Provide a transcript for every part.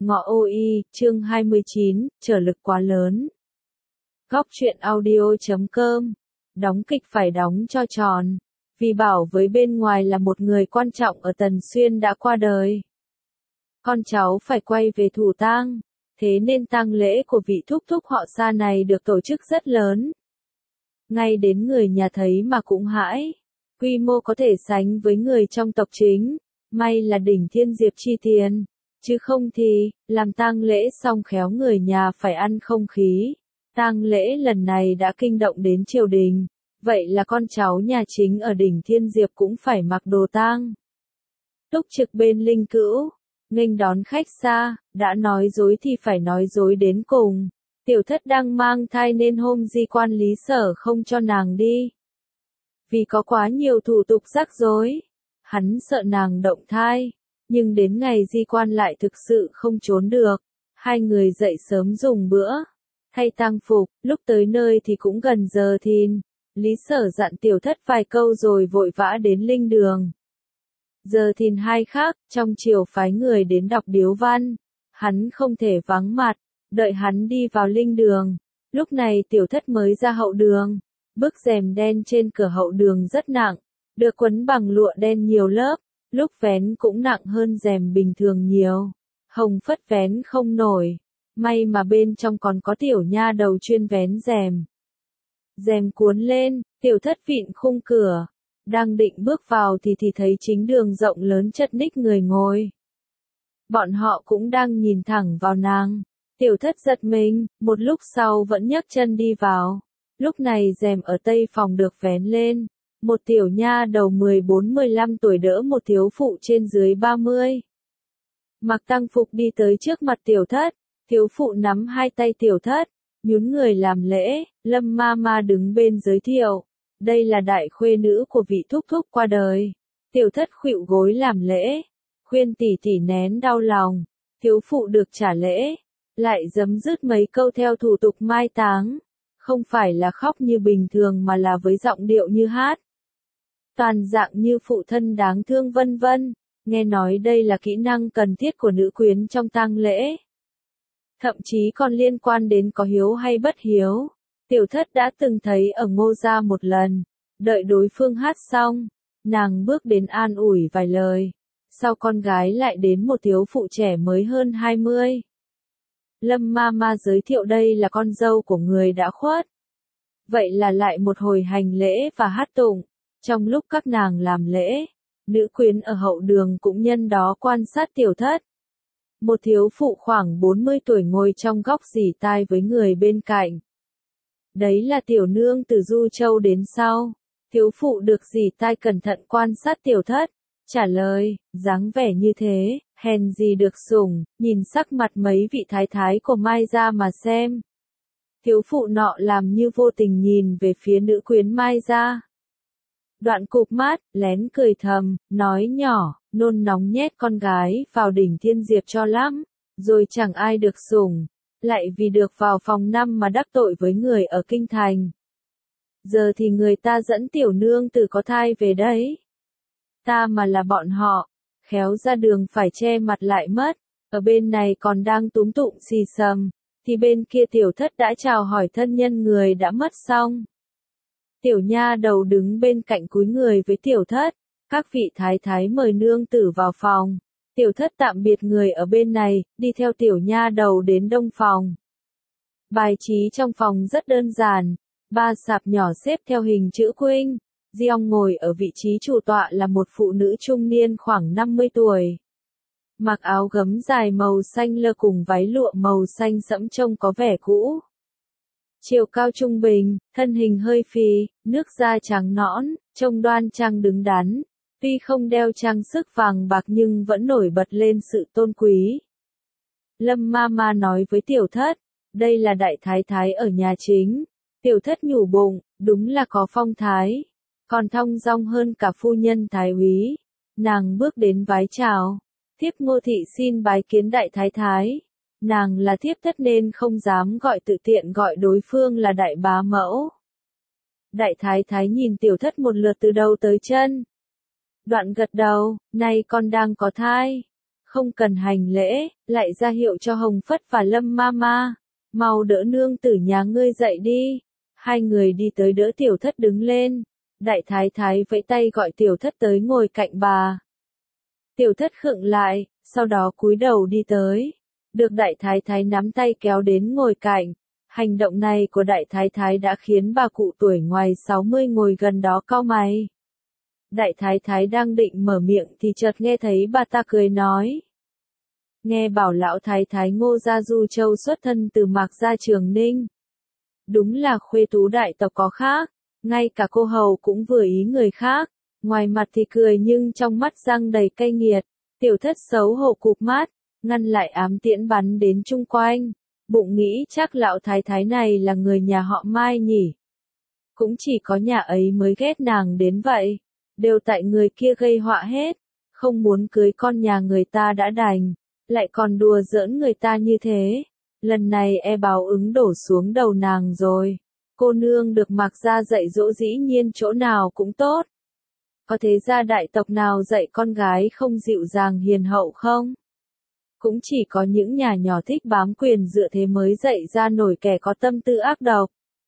Ngọ OI, chương 29, trở lực quá lớn. Góc truyện audio.com. Đóng kịch phải đóng cho tròn. Vì Bảo với bên ngoài là một người quan trọng ở Tần Xuyên đã qua đời. Con cháu phải quay về thủ tang. Thế nên tang lễ của vị thúc thúc họ Sa này được tổ chức rất lớn. Ngay đến người nhà thấy mà cũng hãi. Quy mô có thể sánh với người trong tộc chính. May là đỉnh Thiên Diệp chi tiền. Chứ không thì, làm tang lễ xong khéo người nhà phải ăn không khí. Tang lễ lần này đã kinh động đến triều đình, vậy là con cháu nhà chính ở đỉnh Thiên Diệp cũng phải mặc đồ tang. Túc trực bên linh cữu, nghênh đón khách xa, đã nói dối thì phải nói dối đến cùng. Tiểu thất đang mang thai nên hôm di quan Lý Sở không cho nàng đi. Vì có quá nhiều thủ tục rắc rối, hắn sợ nàng động thai. Nhưng đến ngày di quan lại thực sự không trốn được. Hai người dậy sớm dùng bữa, thay tang phục, lúc tới nơi thì cũng gần giờ thìn. Lý Sở dặn tiểu thất vài câu rồi vội vã đến linh đường. Giờ thìn hai khác, trong triều phái người đến đọc điếu văn. Hắn không thể vắng mặt, đợi hắn đi vào linh đường. Lúc này tiểu thất mới ra hậu đường. Bức rèm đen trên cửa hậu đường rất nặng, được quấn bằng lụa đen nhiều lớp. Lúc vén cũng nặng hơn rèm bình thường nhiều. Hồng phất vén không nổi. May mà bên trong còn có tiểu nha đầu chuyên vén rèm. Rèm cuốn lên, tiểu thất vịn khung cửa. Đang định bước vào thì thấy chính đường rộng lớn chật ních người ngồi. Bọn họ cũng đang nhìn thẳng vào nàng. Tiểu thất giật mình, một lúc sau vẫn nhấc chân đi vào. Lúc này rèm ở tây phòng được vén lên. Một tiểu nha đầu 14-15 tuổi đỡ một thiếu phụ trên dưới 30. Mặc tang phục đi tới trước mặt tiểu thất, thiếu phụ nắm hai tay tiểu thất, nhún người làm lễ, Lâm Mama đứng bên giới thiệu. Đây là đại khuê nữ của vị thúc thúc qua đời. Tiểu thất khuỵu gối làm lễ, khuyên tỷ tỷ nén đau lòng. Thiếu phụ được trả lễ, lại giấm dứt mấy câu theo thủ tục mai táng. Không phải là khóc như bình thường mà là với giọng điệu như hát. Toàn dạng như phụ thân đáng thương vân vân, nghe nói đây là kỹ năng cần thiết của nữ quyến trong tang lễ. Thậm chí còn liên quan đến có hiếu hay bất hiếu. Tiểu thất đã từng thấy ở Ngô gia một lần, đợi đối phương hát xong, nàng bước đến an ủi vài lời. Sau con gái lại đến một thiếu phụ trẻ mới hơn 20. Lâm Mama giới thiệu đây là con dâu của người đã khuất. Vậy là lại một hồi hành lễ và hát tụng. Trong lúc các nàng làm lễ, nữ quyến ở hậu đường cũng nhân đó quan sát tiểu thất. Một thiếu phụ khoảng 40 tuổi ngồi trong góc rỉ tai với người bên cạnh. Đấy là tiểu nương từ Du Châu đến sau. Thiếu phụ được rỉ tai cẩn thận quan sát tiểu thất, trả lời, dáng vẻ như thế, hèn gì được sủng, nhìn sắc mặt mấy vị thái thái của Mai gia mà xem. Thiếu phụ nọ làm như vô tình nhìn về phía nữ quyến Mai gia. Đoạn cụp mắt, lén cười thầm, nói nhỏ, nôn nóng nhét con gái vào đỉnh Thiên Diệp cho lắm, rồi chẳng ai được sủng, lại vì được vào phòng 5 mà đắc tội với người ở kinh thành. Giờ thì người ta dẫn tiểu nương tử có thai về đấy. Ta mà là bọn họ, khéo ra đường phải che mặt lại mất, ở bên này còn đang túm tụm xì xầm, thì bên kia tiểu thất đã chào hỏi thân nhân người đã mất xong. Tiểu nha đầu đứng bên cạnh cúi người với tiểu thất, các vị thái thái mời nương tử vào phòng. Tiểu thất tạm biệt người ở bên này, đi theo tiểu nha đầu đến đông phòng. Bài trí trong phòng rất đơn giản, 3 sạp nhỏ xếp theo hình chữ khuynh. Giong ngồi ở vị trí chủ tọa là một phụ nữ trung niên khoảng 50 tuổi. Mặc áo gấm dài màu xanh lơ cùng váy lụa màu xanh sẫm trông có vẻ cũ. Chiều cao trung bình, thân hình hơi phì, nước da trắng nõn, trông đoan trang đứng đắn. Tuy không đeo trang sức vàng bạc nhưng vẫn nổi bật lên sự tôn quý. Lâm Mama nói với tiểu thất, đây là đại thái thái ở nhà chính. Tiểu thất nhủ bụng, đúng là có phong thái. Còn thong dong hơn cả phu nhân thái úy. Nàng bước đến vái chào. Thiếp Ngô thị xin bái kiến đại thái thái. Nàng là thiếp thất nên không dám gọi tự tiện gọi đối phương là đại bá mẫu. Đại thái thái nhìn tiểu thất một lượt từ đầu tới chân. Đoạn gật đầu, nay con đang có thai. không cần hành lễ, lại ra hiệu cho Hồng Phất và Lâm Mama, mau đỡ nương tử nhà ngươi dậy đi. Hai người đi tới đỡ Tiểu Thất đứng lên, đại thái thái vẫy tay gọi Tiểu Thất tới ngồi cạnh bà. Tiểu Thất khựng lại, sau đó cúi đầu đi tới, được đại thái thái nắm tay kéo đến ngồi cạnh. Hành động này của đại thái thái đã khiến bà cụ tuổi ngoài 60 ngồi gần đó cau mày. Đại thái thái đang định mở miệng thì chợt nghe thấy bà ta cười nói. Nghe bảo lão thái thái Ngô Gia Du Châu xuất thân từ Mạc Gia Trường Ninh. Đúng là khuê tú đại tộc có khác, ngay cả cô hầu cũng vừa ý người khác, ngoài mặt thì cười nhưng trong mắt răng đầy cay nghiệt. Tiểu Thất xấu hổ cụp mắt, ngăn lại ám tiễn bắn đến chung quanh, bụng nghĩ chắc lão thái thái này là người nhà họ Mai nhỉ. Cũng chỉ có nhà ấy mới ghét nàng đến vậy, đều tại người kia gây họa hết, không muốn cưới con nhà người ta đã đành, lại còn đùa giỡn người ta như thế. Lần này e báo ứng đổ xuống đầu nàng rồi. Cô nương được Mạc Gia dạy dỗ dĩ nhiên chỗ nào cũng tốt. Có thế gia đại tộc nào dạy con gái không dịu dàng hiền hậu không? Cũng chỉ có những nhà nhỏ thích bám quyền dựa thế mới dạy ra nổi kẻ có tâm tư ác độc.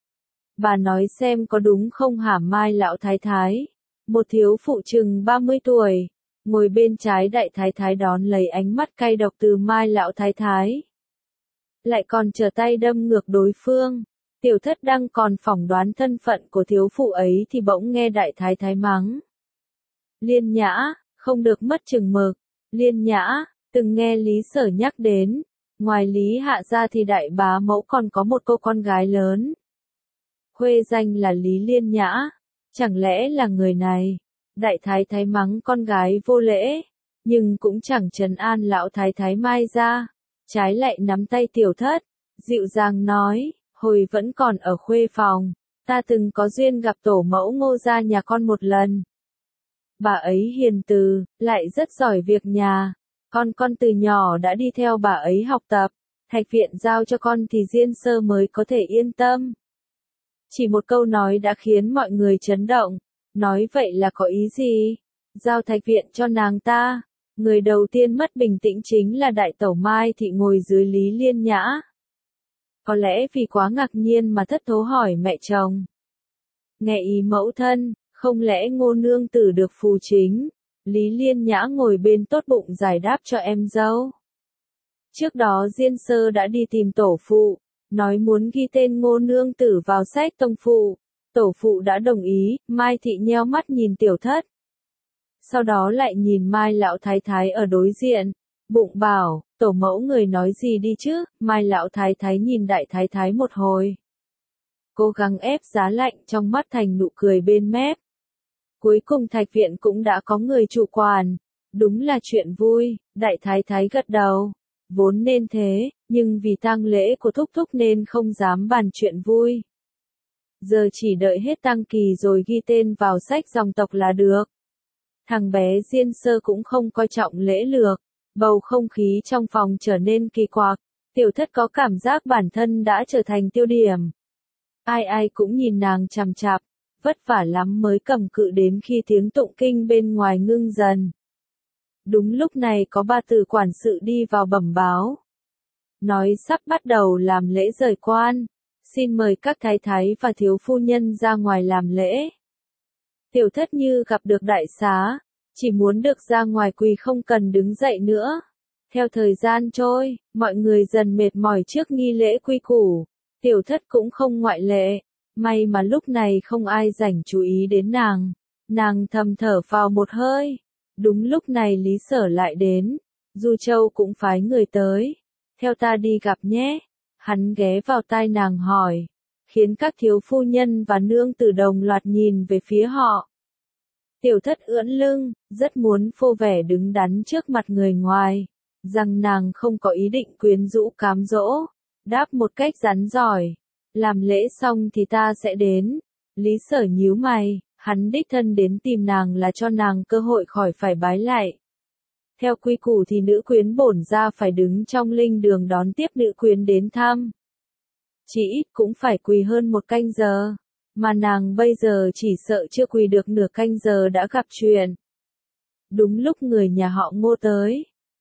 Bà nói xem có đúng không hả Mai lão thái thái? Một thiếu phụ chừng 30 tuổi, ngồi bên trái đại thái thái đón lấy ánh mắt cay độc từ Mai lão thái thái. Lại còn trở tay đâm ngược đối phương. Tiểu Thất đang còn phỏng đoán thân phận của thiếu phụ ấy thì bỗng nghe đại thái thái mắng. Liên Nhã, không được mất chừng mực. Liên Nhã, từng nghe Lý Sở nhắc đến, ngoài Lý Hạ gia thì đại bá mẫu còn có một cô con gái lớn. Khuê danh là Lý Liên Nhã, chẳng lẽ là người này? Đại thái thái mắng con gái vô lễ, nhưng cũng chẳng trấn an lão thái thái Mai ra, trái lại nắm tay Tiểu Thất, dịu dàng nói, hồi vẫn còn ở khuê phòng, ta từng có duyên gặp tổ mẫu Ngô gia nhà con một lần. Bà ấy hiền từ, lại rất giỏi việc nhà. Con từ nhỏ đã đi theo bà ấy học tập, Thạch viện giao cho con thì Diên Sơ mới có thể yên tâm. Chỉ một câu nói đã khiến mọi người chấn động, nói vậy là có ý gì? Giao Thạch viện cho nàng ta, người đầu tiên mất bình tĩnh chính là đại tẩu Mai Thị ngồi dưới Lý Liên Nhã. Có lẽ vì quá ngạc nhiên mà thất thố hỏi mẹ chồng. Nghe ý mẫu thân, không lẽ Ngô nương tử được phù chính? Lý Liên Nhã ngồi bên tốt bụng giải đáp cho em dâu. Trước đó Diên Sơ đã đi tìm tổ phụ, nói muốn ghi tên Ngô nương tử vào sách tông phụ. Tổ phụ đã đồng ý, Mai Thị nheo mắt nhìn Tiểu Thất. Sau đó lại nhìn Mai lão thái thái ở đối diện, bụng bảo, tổ mẫu người nói gì đi chứ? Mai lão thái thái nhìn đại thái thái một hồi, cố gắng ép giá lạnh trong mắt thành nụ cười bên mép. Cuối cùng Thạch viện cũng đã có người chủ quản, đúng là chuyện vui. Đại thái thái gật đầu, vốn nên thế, nhưng vì tang lễ của thúc thúc nên không dám bàn chuyện vui. Giờ chỉ đợi hết tang kỳ rồi ghi tên vào sách dòng tộc là được. Thằng bé Diên Sơ cũng không coi trọng lễ lược, bầu không khí trong phòng trở nên kỳ quặc. Tiểu Thất có cảm giác bản thân đã trở thành tiêu điểm. Ai ai cũng nhìn nàng chằm chằm, vất vả lắm mới cầm cự đến khi tiếng tụng kinh bên ngoài ngưng dần. Đúng lúc này có ba từ quản sự đi vào bẩm báo. Nói sắp bắt đầu làm lễ rời quan, xin mời các thái thái và thiếu phu nhân ra ngoài làm lễ. Tiểu Thất như gặp được đại xá, chỉ muốn được ra ngoài quỳ không cần đứng dậy nữa. Theo thời gian trôi, mọi người dần mệt mỏi trước nghi lễ quy củ, Tiểu Thất cũng không ngoại lệ. May mà lúc này không ai rảnh chú ý đến nàng. Nàng thầm thở phào một hơi. Đúng lúc này Lý Sở lại đến. Du Châu cũng phái người tới. Theo ta đi gặp nhé. Hắn ghé vào tai nàng hỏi. Khiến các thiếu phu nhân và nương tử đồng loạt nhìn về phía họ. Tiểu Thất ưỡn lưng, rất muốn phô vẻ đứng đắn trước mặt người ngoài. Rằng nàng không có ý định quyến rũ cám dỗ. Đáp một cách rắn giỏi. Làm lễ xong thì ta sẽ đến. Lý Sở nhíu mày, hắn đích thân đến tìm nàng là cho nàng cơ hội khỏi phải bái lại. Theo quy củ thì nữ quyến bổn ra phải đứng trong linh đường đón tiếp nữ quyến đến thăm. Chỉ ít cũng phải quỳ hơn một canh giờ, mà nàng bây giờ chỉ sợ chưa quỳ được nửa canh giờ đã gặp chuyện. Đúng lúc người nhà họ Ngô tới,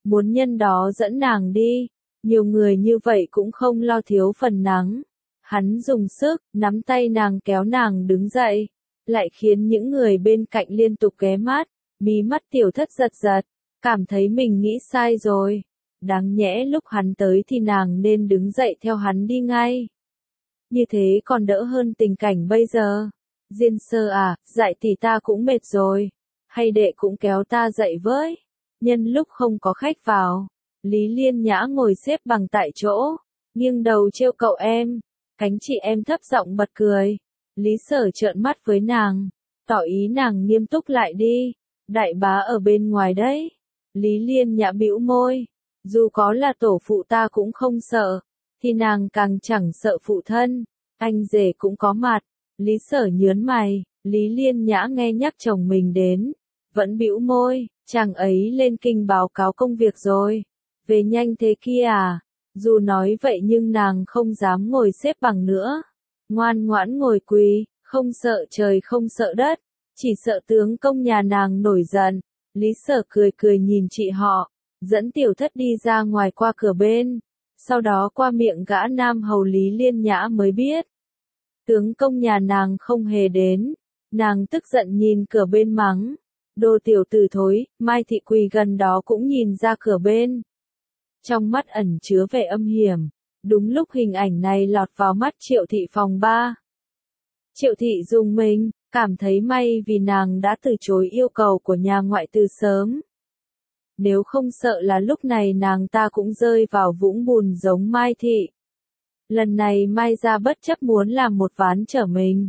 muốn nhân đó dẫn nàng đi. Nhiều người như vậy cũng không lo thiếu phần nắng. Hắn dùng sức, nắm tay nàng kéo nàng đứng dậy, lại khiến những người bên cạnh liên tục ghé mắt, mí mắt tiểu thất giật giật, cảm thấy mình nghĩ sai rồi. Đáng nhẽ lúc hắn tới thì nàng nên đứng dậy theo hắn đi ngay. Như thế còn đỡ hơn tình cảnh bây giờ. Diên Sơ à, dạy thì ta cũng mệt rồi. Hay đệ cũng kéo ta dậy với. Nhân lúc không có khách vào, Lý Liên Nhã ngồi xếp bằng tại chỗ, nghiêng đầu trêu cậu em. Cánh chị em thấp giọng bật cười. Lý Sở trợn mắt với nàng, tỏ ý nàng nghiêm túc lại đi. Đại bá ở bên ngoài đấy. Lý Liên Nhã bĩu môi. Dù có là tổ phụ ta cũng không sợ, thì nàng càng chẳng sợ phụ thân. Anh rể cũng có mặt. Lý Sở nhớn mày. Lý Liên Nhã nghe nhắc chồng mình đến, vẫn bĩu môi. Chàng ấy lên kinh báo cáo công việc rồi. Về nhanh thế kia à? Dù nói vậy nhưng nàng không dám ngồi xếp bằng nữa. Ngoan ngoãn ngồi quỳ, không sợ trời không sợ đất, chỉ sợ tướng công nhà nàng nổi giận. Lý Sở cười cười nhìn chị họ, dẫn tiểu thất đi ra ngoài qua cửa bên. Sau đó qua miệng gã nam hầu Lý Liên Nhã mới biết. Tướng công nhà nàng không hề đến. Nàng tức giận nhìn cửa bên mắng. Đồ tiểu tử thối, Mai Thị quỳ gần đó cũng nhìn ra cửa bên. Trong mắt ẩn chứa vẻ âm hiểm. Đúng lúc hình ảnh này lọt vào mắt Triệu Thị phòng 3. Triệu Thị rùng mình, cảm thấy may vì nàng đã từ chối yêu cầu của nhà ngoại từ sớm. Nếu không sợ là lúc này nàng ta cũng rơi vào vũng bùn giống Mai Thị. Lần này Mai gia bất chấp muốn làm một ván trở mình.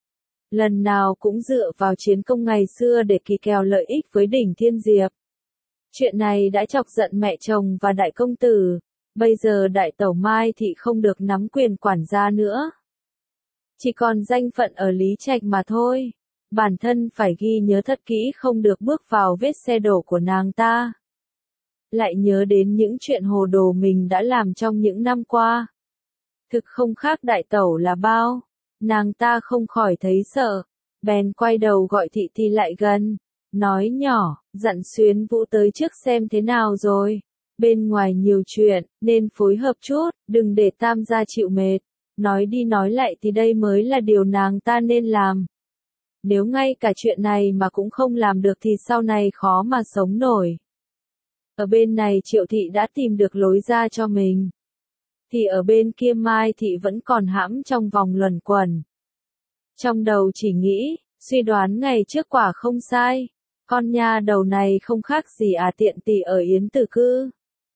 Lần nào cũng dựa vào chiến công ngày xưa để kỳ kèo lợi ích với đỉnh Thiên Diệp. Chuyện này đã chọc giận mẹ chồng và đại công tử. Bây giờ đại tẩu Mai Thị không được nắm quyền quản gia nữa. Chỉ còn danh phận ở Lý Trạch mà thôi. Bản thân phải ghi nhớ thật kỹ không được bước vào vết xe đổ của nàng ta. Lại nhớ đến những chuyện hồ đồ mình đã làm trong những năm qua. Thực không khác đại tẩu là bao. Nàng ta không khỏi thấy sợ. Bèn quay đầu gọi Thị Thì lại gần. Nói nhỏ, dặn Xuyến Vũ tới trước xem thế nào rồi. Bên ngoài nhiều chuyện, nên phối hợp chút, đừng để tam gia chịu mệt. Nói đi nói lại thì đây mới là điều nàng ta nên làm. Nếu ngay cả chuyện này mà cũng không làm được thì sau này khó mà sống nổi. Ở bên này Triệu Thị đã tìm được lối ra cho mình. Thì ở bên kia Mai Thị vẫn còn hãm trong vòng luẩn quẩn. Trong đầu chỉ nghĩ, suy đoán ngày trước quả không sai. Con nha đầu này không khác gì tiện tỳ ở Yến Tử Cư.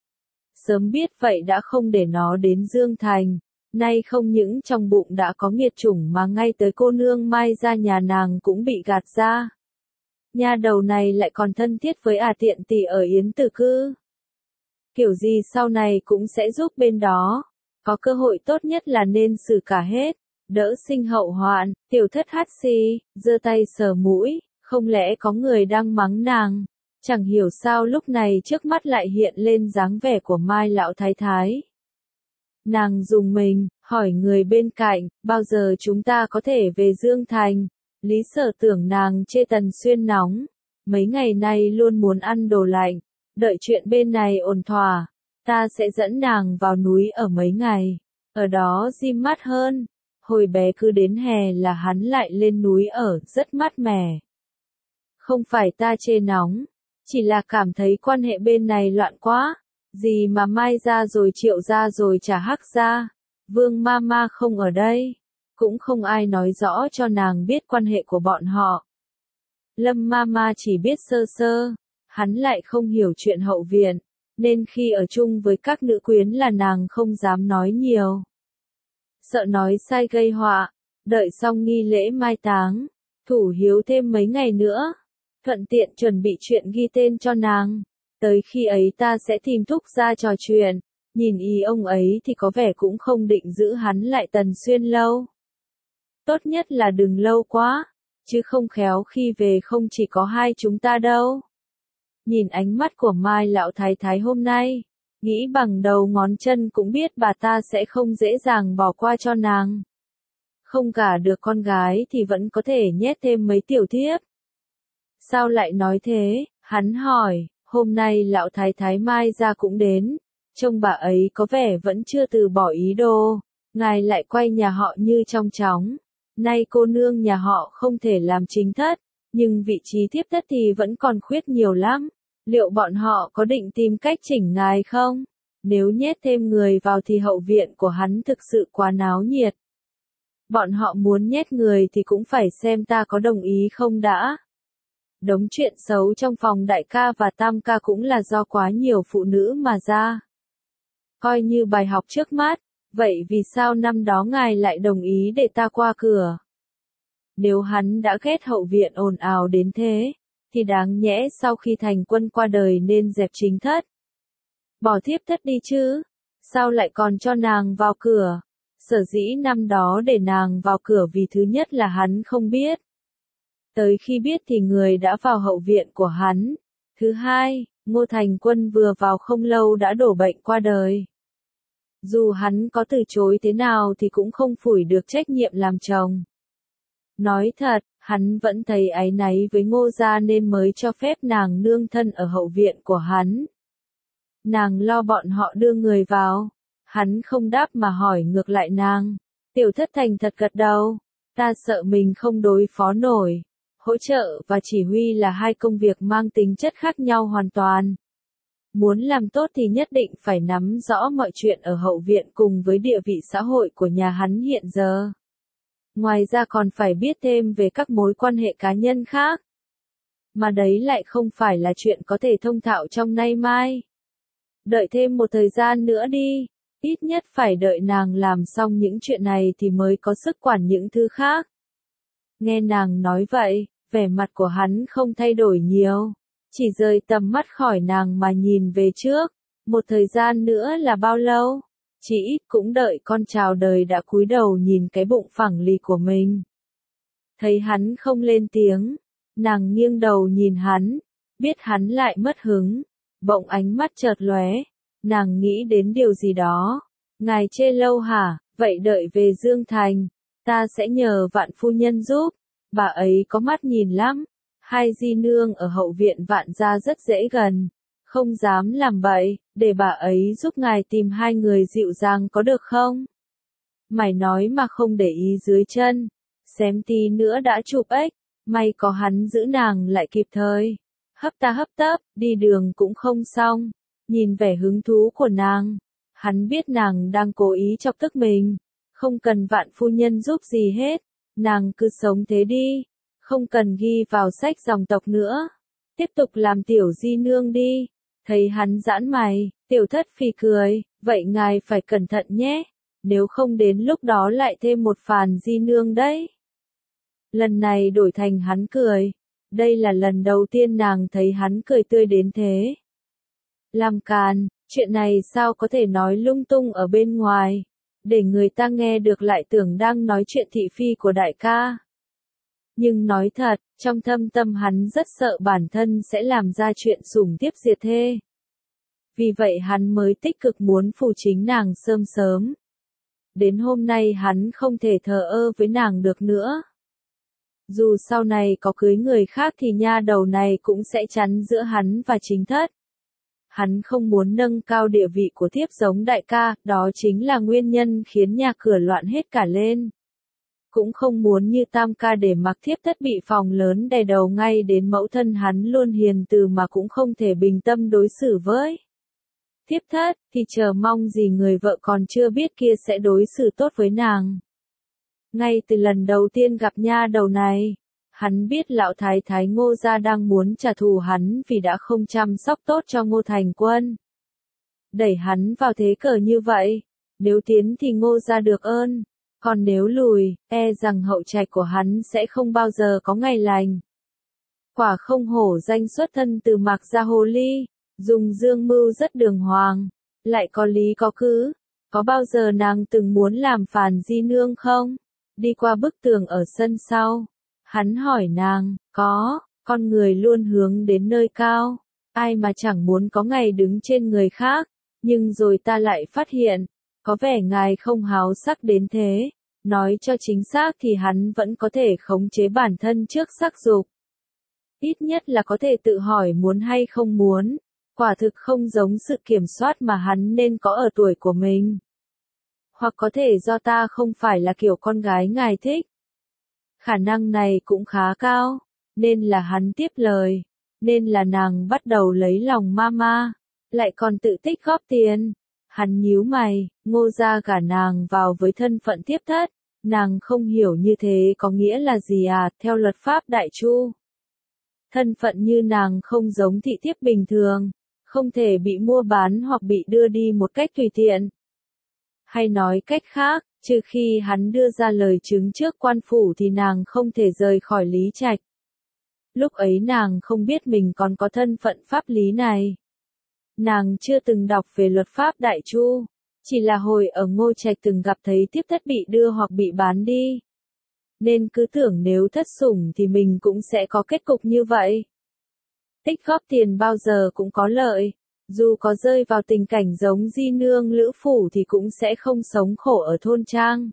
Sớm biết vậy đã không để nó đến Dương Thành. Nay không những trong bụng đã có nghiệt chủng mà ngay tới cô nương Mai ra nhà nàng cũng bị gạt ra. Nha đầu này lại còn thân thiết với tiện tỳ ở Yến Tử Cư. Kiểu gì sau này cũng sẽ giúp bên đó. Có cơ hội tốt nhất là nên xử cả hết. Đỡ sinh hậu hoạn. Tiểu thất hắt xì, giơ tay sờ mũi. Không lẽ có người đang mắng nàng? Chẳng hiểu sao lúc này trước mắt lại hiện lên dáng vẻ của Mai lão thái thái. Nàng rùng mình, hỏi người bên cạnh, bao giờ chúng ta có thể về Dương Thành? Lý Sở tưởng nàng chê Tần Xuyên nóng. Mấy ngày nay luôn muốn ăn đồ lạnh. Đợi chuyện bên này ổn thỏa, ta sẽ dẫn nàng vào núi ở mấy ngày. Ở đó dim mát hơn. Hồi bé cứ đến hè là hắn lại lên núi ở, rất mát mẻ. Không phải ta chê nóng, chỉ là cảm thấy quan hệ bên này loạn quá. Gì mà Mai ra rồi Triệu ra rồi chả Hắc ra. Vương Mama không ở đây. Cũng không ai nói rõ cho nàng biết quan hệ của bọn họ. Lâm Mama chỉ biết sơ sơ. Hắn lại không hiểu chuyện hậu viện. Nên khi ở chung với các nữ quyến là nàng không dám nói nhiều. Sợ nói sai gây họa. Đợi xong nghi lễ mai táng. Thủ hiếu thêm mấy ngày nữa. Thuận tiện chuẩn bị chuyện ghi tên cho nàng. Tới khi ấy ta sẽ tìm thúc ra trò chuyện. Nhìn ý ông ấy thì có vẻ cũng không định giữ hắn lại Tần Xuyên lâu. Tốt nhất là đừng lâu quá. Chứ không khéo khi về không chỉ có hai chúng ta đâu. Nhìn ánh mắt của Mai lão thái thái hôm nay. Nghĩ bằng đầu ngón chân cũng biết bà ta sẽ không dễ dàng bỏ qua cho nàng. Không gả được con gái thì vẫn có thể nhét thêm mấy tiểu thiếp. Sao lại nói thế? Hắn hỏi. Hôm nay lão thái thái Mai gia cũng đến, trông bà ấy có vẻ vẫn chưa từ bỏ ý đồ, ngài lại quay nhà họ như trong chóng. Nay cô nương nhà họ không thể làm chính thất, nhưng vị trí thiếp thất thì vẫn còn khuyết nhiều lắm. Liệu bọn họ có định tìm cách chỉnh ngài không? Nếu nhét thêm người vào thì hậu viện của hắn thực sự quá náo nhiệt. Bọn họ muốn nhét người thì cũng phải xem ta có đồng ý không đã. Đống chuyện xấu trong phòng đại ca và tam ca cũng là do quá nhiều phụ nữ mà ra. Coi như bài học trước mắt, vậy vì sao năm đó ngài lại đồng ý để ta qua cửa? Nếu hắn đã ghét hậu viện ồn ào đến thế, thì đáng nhẽ sau khi thành quân qua đời nên dẹp chính thất. Bỏ thiếp thất đi chứ, sao lại còn cho nàng vào cửa? Sở dĩ năm đó để nàng vào cửa vì thứ nhất là hắn không biết. Tới khi biết thì người đã vào hậu viện của hắn. Thứ hai, Ngô Thành Quân vừa vào không lâu đã đổ bệnh qua đời. Dù hắn có từ chối thế nào thì cũng không phủi được trách nhiệm làm chồng. Nói thật, hắn vẫn thấy áy náy với Ngô gia nên mới cho phép nàng nương thân ở hậu viện của hắn. Nàng lo bọn họ đưa người vào. Hắn không đáp mà hỏi ngược lại nàng. Tiểu thất thành thật gật đầu. Ta sợ mình không đối phó nổi. Hỗ trợ và chỉ huy là hai công việc mang tính chất khác nhau hoàn toàn. Muốn làm tốt thì nhất định phải nắm rõ mọi chuyện ở hậu viện cùng với địa vị xã hội của nhà hắn hiện giờ. Ngoài ra còn phải biết thêm về các mối quan hệ cá nhân khác. Mà đấy lại không phải là chuyện có thể thông thạo trong nay mai. Đợi thêm một thời gian nữa đi. Ít nhất phải đợi nàng làm xong những chuyện này thì mới có sức quản những thứ khác. Nghe nàng nói vậy, vẻ mặt của hắn không thay đổi nhiều. Chỉ rời tầm mắt khỏi nàng mà nhìn về trước. Một thời gian nữa là bao lâu? Chỉ ít cũng đợi con chào đời đã cúi đầu nhìn cái bụng phẳng lì của mình. Thấy hắn không lên tiếng. Nàng nghiêng đầu nhìn hắn. Biết hắn lại mất hứng. Bỗng ánh mắt chợt lóe. Nàng nghĩ đến điều gì đó. Ngài chê lâu hả? Vậy đợi về Dương Thành. Ta sẽ nhờ Vạn phu nhân giúp. Bà ấy có mắt nhìn lắm. Hai di nương ở hậu viện Vạn gia rất dễ gần. Không dám làm bậy, để bà ấy giúp ngài tìm hai người dịu dàng có được không? Mày nói mà không để ý dưới chân. Xém tí nữa đã chụp ếch. May có hắn giữ nàng lại kịp thời. Hấp ta hấp tấp, đi đường cũng không xong. Nhìn vẻ hứng thú của nàng. Hắn biết nàng đang cố ý chọc tức mình. Không cần Vạn phu nhân giúp gì hết. Nàng cứ sống thế đi. Không cần ghi vào sách dòng tộc nữa. Tiếp tục làm tiểu di nương đi. Thấy hắn giãn mày, tiểu thất phì cười. Vậy ngài phải cẩn thận nhé. Nếu không đến lúc đó lại thêm một phàn di nương đấy. Lần này đổi thành hắn cười. Đây là lần đầu tiên nàng thấy hắn cười tươi đến thế. Làm càn, chuyện này sao có thể nói lung tung ở bên ngoài. Để người ta nghe được lại tưởng đang nói chuyện thị phi của đại ca. Nhưng nói thật, trong thâm tâm hắn rất sợ bản thân sẽ làm ra chuyện sủng tiếp diệt thê. Vì vậy hắn mới tích cực muốn phù chính nàng sớm sớm. Đến hôm nay hắn không thể thờ ơ với nàng được nữa. Dù sau này có cưới người khác thì nha đầu này cũng sẽ chắn giữa hắn và chính thất. Hắn không muốn nâng cao địa vị của thiếp giống đại ca, đó chính là nguyên nhân khiến nhà cửa loạn hết cả lên. Cũng không muốn như tam ca để mặc thiếp thất bị phòng lớn đè đầu ngay đến mẫu thân hắn luôn hiền từ mà cũng không thể bình tâm đối xử với. Thiếp thất, thì chờ mong gì người vợ còn chưa biết kia sẽ đối xử tốt với nàng. Ngay từ lần đầu tiên gặp nha đầu này, hắn biết lão thái thái Ngô gia đang muốn trả thù hắn vì đã không chăm sóc tốt cho Ngô Thành Quân. Đẩy hắn vào thế cờ như vậy, nếu tiến thì Ngô gia được ơn, còn nếu lùi, e rằng hậu trạch của hắn sẽ không bao giờ có ngày lành. Quả không hổ danh xuất thân từ Mạc gia hồ ly, dùng dương mưu rất đường hoàng, lại có lý có cứ. Có bao giờ nàng từng muốn làm phàn di nương không? Đi qua bức tường ở sân sau. Hắn hỏi nàng, có, con người luôn hướng đến nơi cao. Ai mà chẳng muốn có ngày đứng trên người khác. Nhưng rồi ta lại phát hiện, có vẻ ngài không háo sắc đến thế. Nói cho chính xác thì hắn vẫn có thể khống chế bản thân trước sắc dục. Ít nhất là có thể tự hỏi muốn hay không muốn. Quả thực không giống sự kiểm soát mà hắn nên có ở tuổi của mình. Hoặc có thể do ta không phải là kiểu con gái ngài thích. Khả năng này cũng khá cao, nên là hắn tiếp lời, nên là nàng bắt đầu lấy lòng mama, lại còn tự tích góp tiền. Hắn nhíu mày, Ngô gia gả nàng vào với thân phận tiếp thất, nàng không hiểu như thế có nghĩa là gì à, theo luật pháp Đại Chu. Thân phận như nàng không giống thị thiếp bình thường, không thể bị mua bán hoặc bị đưa đi một cách tùy tiện. Hay nói cách khác, trừ khi hắn đưa ra lời chứng trước quan phủ thì nàng không thể rời khỏi Lý Trạch. Lúc ấy nàng không biết mình còn có thân phận pháp lý này. Nàng chưa từng đọc về luật pháp Đại Chu, chỉ là hồi ở Ngô Trạch từng gặp thấy tiếp thất bị đưa hoặc bị bán đi. Nên cứ tưởng nếu thất sủng thì mình cũng sẽ có kết cục như vậy. Tích góp tiền bao giờ cũng có lợi, dù có rơi vào tình cảnh giống Di Nương Lữ Phủ thì cũng sẽ không sống khổ ở thôn trang.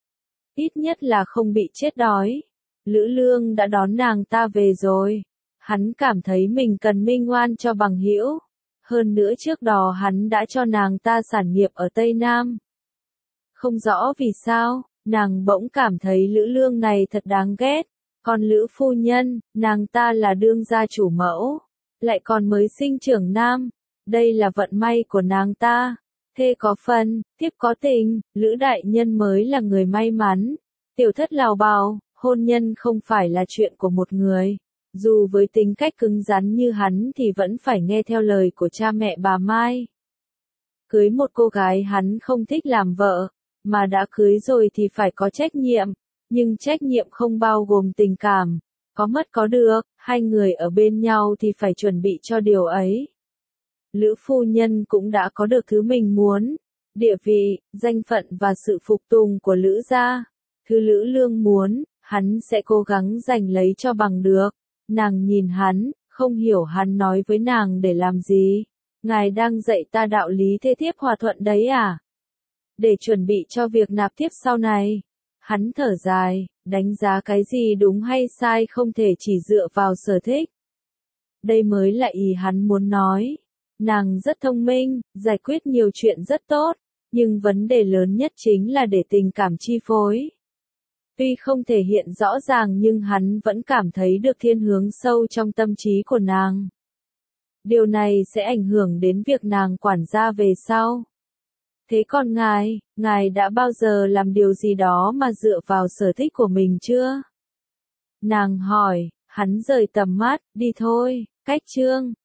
Ít nhất là không bị chết đói. Lữ Lương đã đón nàng ta về rồi. Hắn cảm thấy mình cần minh oan cho bằng hữu. Hơn nữa trước đó hắn đã cho nàng ta sản nghiệp ở Tây Nam. Không rõ vì sao, nàng bỗng cảm thấy Lữ Lương này thật đáng ghét. Còn Lữ phu nhân, nàng ta là đương gia chủ mẫu, lại còn mới sinh trưởng nam. Đây là vận may của nàng ta. Thê có phần, thiếp có tình, Lữ đại nhân mới là người may mắn. Tiểu thất lào bào, hôn nhân không phải là chuyện của một người. Dù với tính cách cứng rắn như hắn thì vẫn phải nghe theo lời của cha mẹ bà Mai. Cưới một cô gái hắn không thích làm vợ, mà đã cưới rồi thì phải có trách nhiệm. Nhưng trách nhiệm không bao gồm tình cảm. Có mất có được, hai người ở bên nhau thì phải chuẩn bị cho điều ấy. Lữ phu nhân cũng đã có được thứ mình muốn. Địa vị, danh phận và sự phục tùng của Lữ gia. Thứ Lữ Lương muốn, hắn sẽ cố gắng giành lấy cho bằng được. Nàng nhìn hắn, không hiểu hắn nói với nàng để làm gì. Ngài đang dạy ta đạo lý thê thiếp hòa thuận đấy à? Để chuẩn bị cho việc nạp thiếp sau này. Hắn thở dài, đánh giá cái gì đúng hay sai không thể chỉ dựa vào sở thích. Đây mới là ý hắn muốn nói. Nàng rất thông minh, giải quyết nhiều chuyện rất tốt, nhưng vấn đề lớn nhất chính là để tình cảm chi phối. Tuy không thể hiện rõ ràng nhưng hắn vẫn cảm thấy được thiên hướng sâu trong tâm trí của nàng. Điều này sẽ ảnh hưởng đến việc nàng quản gia về sau. Thế còn ngài đã bao giờ làm điều gì đó mà dựa vào sở thích của mình chưa? Nàng hỏi, hắn rời tầm mắt, đi thôi, cách chương.